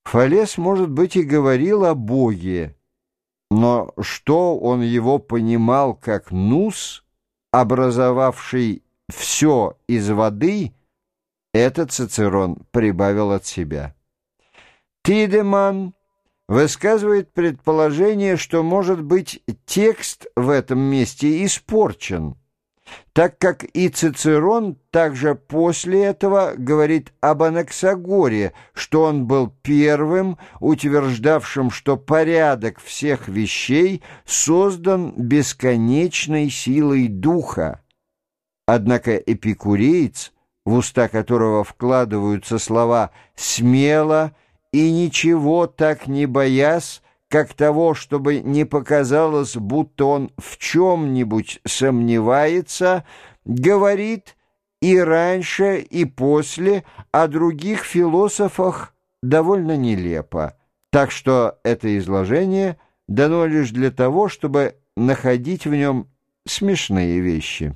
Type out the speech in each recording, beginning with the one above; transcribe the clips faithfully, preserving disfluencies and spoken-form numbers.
Фалес, может быть, и говорил о Боге, но что он его понимал как нус, образовавший все из воды, это Цицерон прибавил от себя. Тидеман высказывает предположение, что, может быть, текст в этом месте испорчен, так как и Цицерон также после этого говорит об Анаксагоре, что он был первым, утверждавшим, что порядок всех вещей создан бесконечной силой духа. Однако эпикуреец, в уста которого вкладываются слова «смело» и «ничего так не боясь», как того, чтобы не показалось, будто он в чем-нибудь сомневается, говорит и раньше, и после о других философах довольно нелепо. Так что это изложение дано лишь для того, чтобы находить в нем смешные вещи.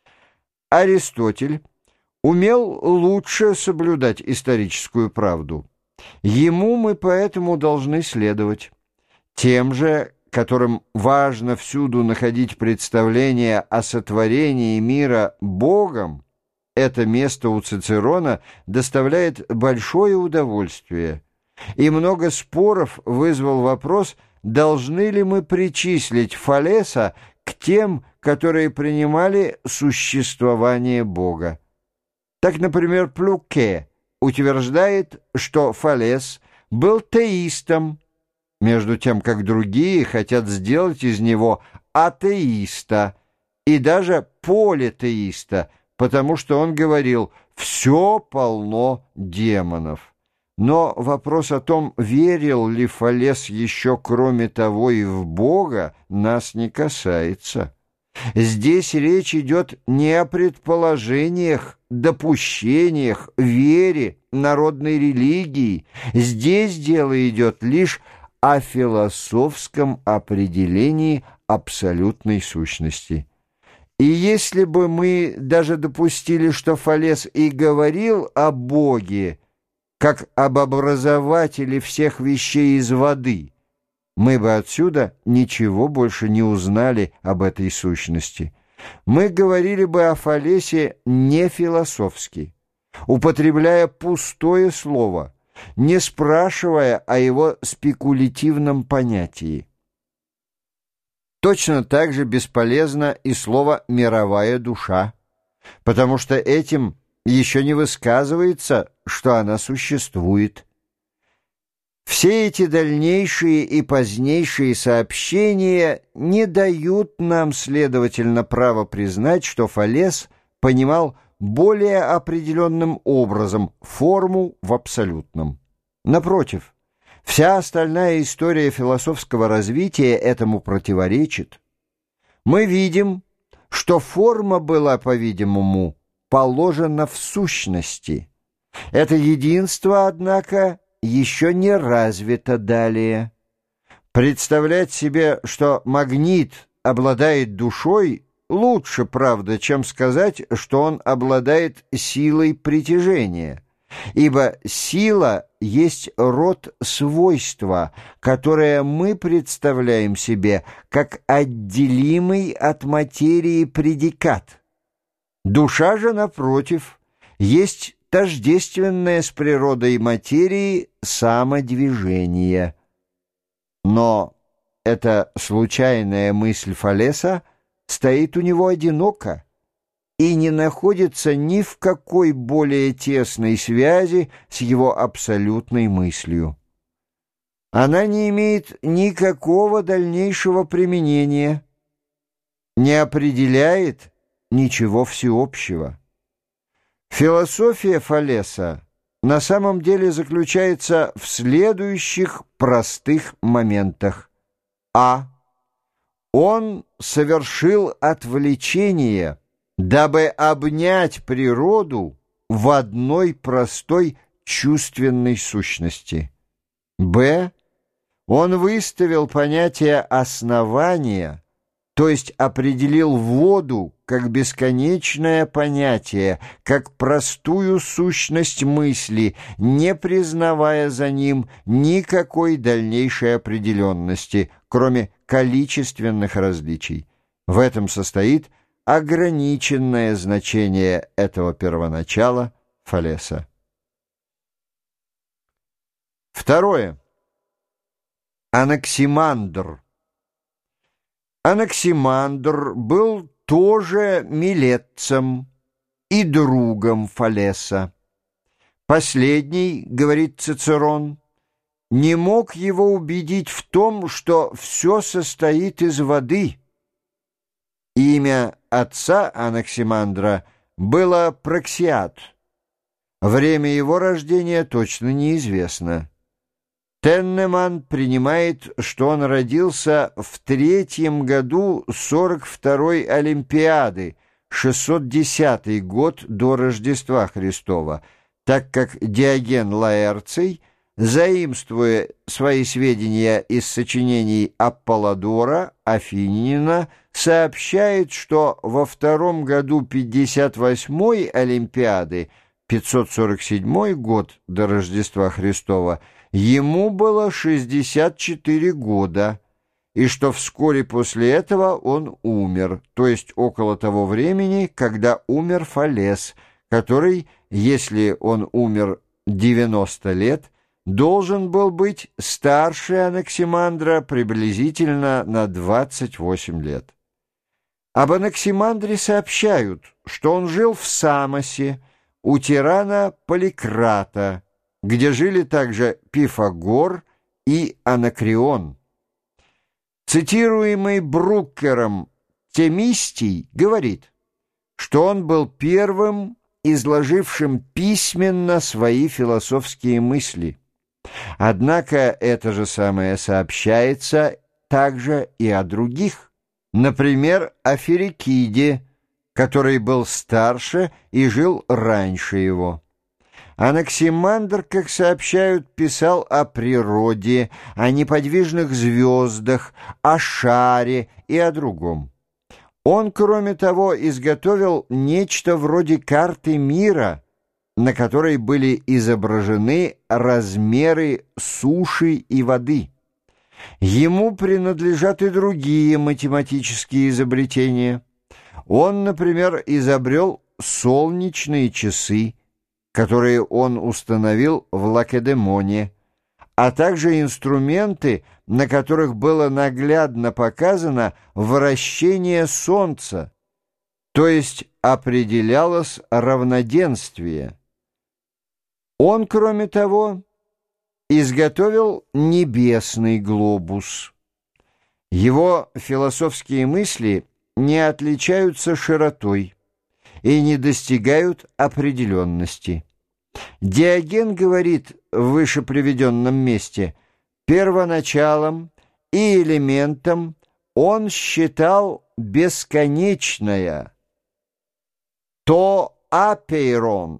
Аристотель умел лучше соблюдать историческую правду. Ему мы поэтому должны следовать. Тем же, которым важно всюду находить представление о сотворении мира Богом, это место у Цицерона доставляет большое удовольствие. И много споров вызвал вопрос, должны ли мы причислить Фалеса к тем, которые принимали существование Бога. Так, например, Плюке утверждает, что Фалес был теистом, между тем как другие хотят сделать из него атеиста и даже политеиста, потому что он говорил «все полно демонов». Но вопрос о том, верил ли Фалес еще кроме того и в Бога, нас не касается. Здесь речь идет не о предположениях, допущениях, вере, народной религии. Здесь дело идет лишь о философском определении абсолютной сущности. И если бы мы даже допустили, что Фалес и говорил о Боге, как об образователе всех вещей из воды, мы бы отсюда ничего больше не узнали об этой сущности. Мы говорили бы о Фалесе не философски, употребляя пустое слово, не спрашивая о его спекулятивном понятии. Точно так же бесполезно и слово «мировая душа», потому что этим еще не высказывается, что она существует. Все эти дальнейшие и позднейшие сообщения не дают нам, следовательно, права признать, что Фалес понимал более определенным образом форму в абсолютном. Напротив, вся остальная история философского развития этому противоречит. Мы видим, что форма была, по-видимому, положена в сущности. Это единство, однако, еще не развито далее. Представлять себе, что магнит обладает душой, лучше, правда, чем сказать, что он обладает силой притяжения, ибо сила есть род свойства, которое мы представляем себе как отделимый от материи предикат. Душа же, напротив, есть тождественное с природой материи самодвижение. Но эта случайная мысль Фалеса стоит у него одиноко и не находится ни в какой более тесной связи с его абсолютной мыслью. Она не имеет никакого дальнейшего применения, не определяет ничего всеобщего. Философия Фалеса на самом деле заключается в следующих простых моментах. А. Он совершил отвлечение, дабы обнять природу в одной простой чувственной сущности. Б. Он выставил понятие основания то есть определил воду как бесконечное понятие, как простую сущность мысли, не признавая за ним никакой дальнейшей определенности, кроме количественных различий. В этом состоит ограниченное значение этого первоначала Фалеса. Второе. Анаксимандр. Анаксимандр был тоже милетцем и другом Фалеса. Последний, говорит Цицерон, не мог его убедить в том, что все состоит из воды. Имя отца Анаксимандра было Проксиат. Время его рождения точно неизвестно. Теннеман принимает, что он родился в третьем году сорок второй Олимпиады, шестьсот десятый год до Рождества Христова, так как Диоген Лаэрций, заимствуя свои сведения из сочинений Аполлодора, афинянина, сообщает, что во втором году пятьдесят восьмой Олимпиады, пятьсот сорок седьмой год до Рождества Христова, ему было шестьдесят четыре года, и что вскоре после этого он умер, то есть около того времени, когда умер Фалес, который, если он умер девяносто лет, должен был быть старше Анаксимандра приблизительно на двадцать восемь лет. Об Анаксимандре сообщают, что он жил в Самосе у тирана Поликрата, где жили также Пифагор и Анакреон. Цитируемый Бруккером Темистий говорит, что он был первым, изложившим письменно свои философские мысли. Однако это же самое сообщается также и о других, например, о Ферикиде, который был старше и жил раньше его. Анаксимандр, как сообщают, писал о природе, о неподвижных звездах, о шаре и о другом. Он, кроме того, изготовил нечто вроде карты мира, на которой были изображены размеры суши и воды. Ему принадлежат и другие математические изобретения. Он, например, изобрел солнечные часы, которые он установил в Лакедемоне, а также инструменты, на которых было наглядно показано вращение Солнца, то есть определялось равноденствие. Он, кроме того, изготовил небесный глобус. Его философские мысли не отличаются широтой и не достигают определенности. Диоген говорит в выше приведенном месте: первоначалом и элементом он считал бесконечное, то апейрон,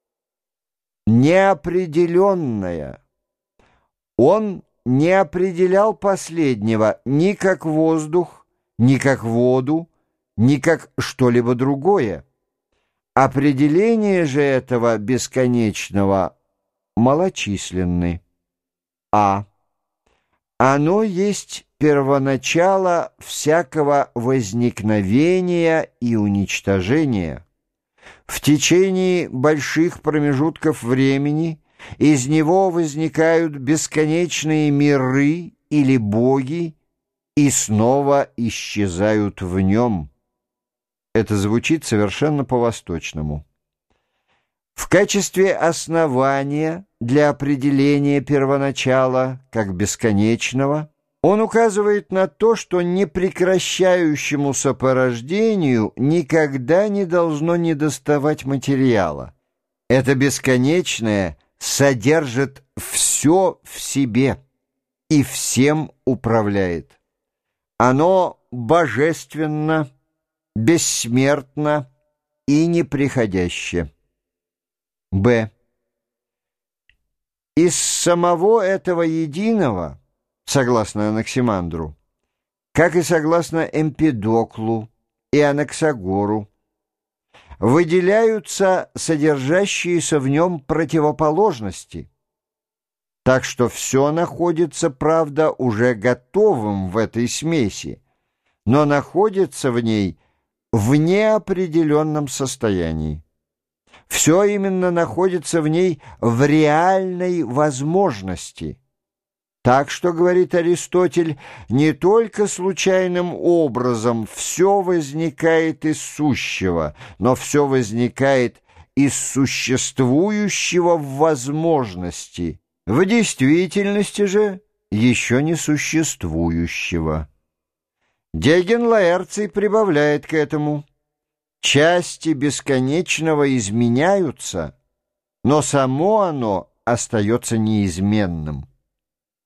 неопределенное. Он не определял последнего ни как воздух, ни как воду, ни как что-либо другое. Определения же этого бесконечного малочисленны. А. Оно есть первоначало всякого возникновения и уничтожения. В течение больших промежутков времени из него возникают бесконечные миры или боги и снова исчезают в нем. Это звучит совершенно по-восточному. В качестве основания для определения первоначала как бесконечного он указывает на то, что непрекращающемуся порождению никогда не должно недоставать материала. Это бесконечное содержит все в себе и всем управляет. Оно божественно, бессмертно и неприходяще. Б. Из самого этого единого, согласно Анаксимандру, как и согласно Эмпидоклу и Анаксагору, выделяются содержащиеся в нем противоположности, так что все находится, правда, уже готовым в этой смеси, но находится в ней в неопределенном состоянии. Все именно находится в ней в реальной возможности. Так что, говорит Аристотель, не только случайным образом все возникает из сущего, но все возникает из существующего в возможности, в действительности же еще не существующего. Диоген Лаэрций прибавляет к этому: части бесконечного изменяются, но само оно остается неизменным.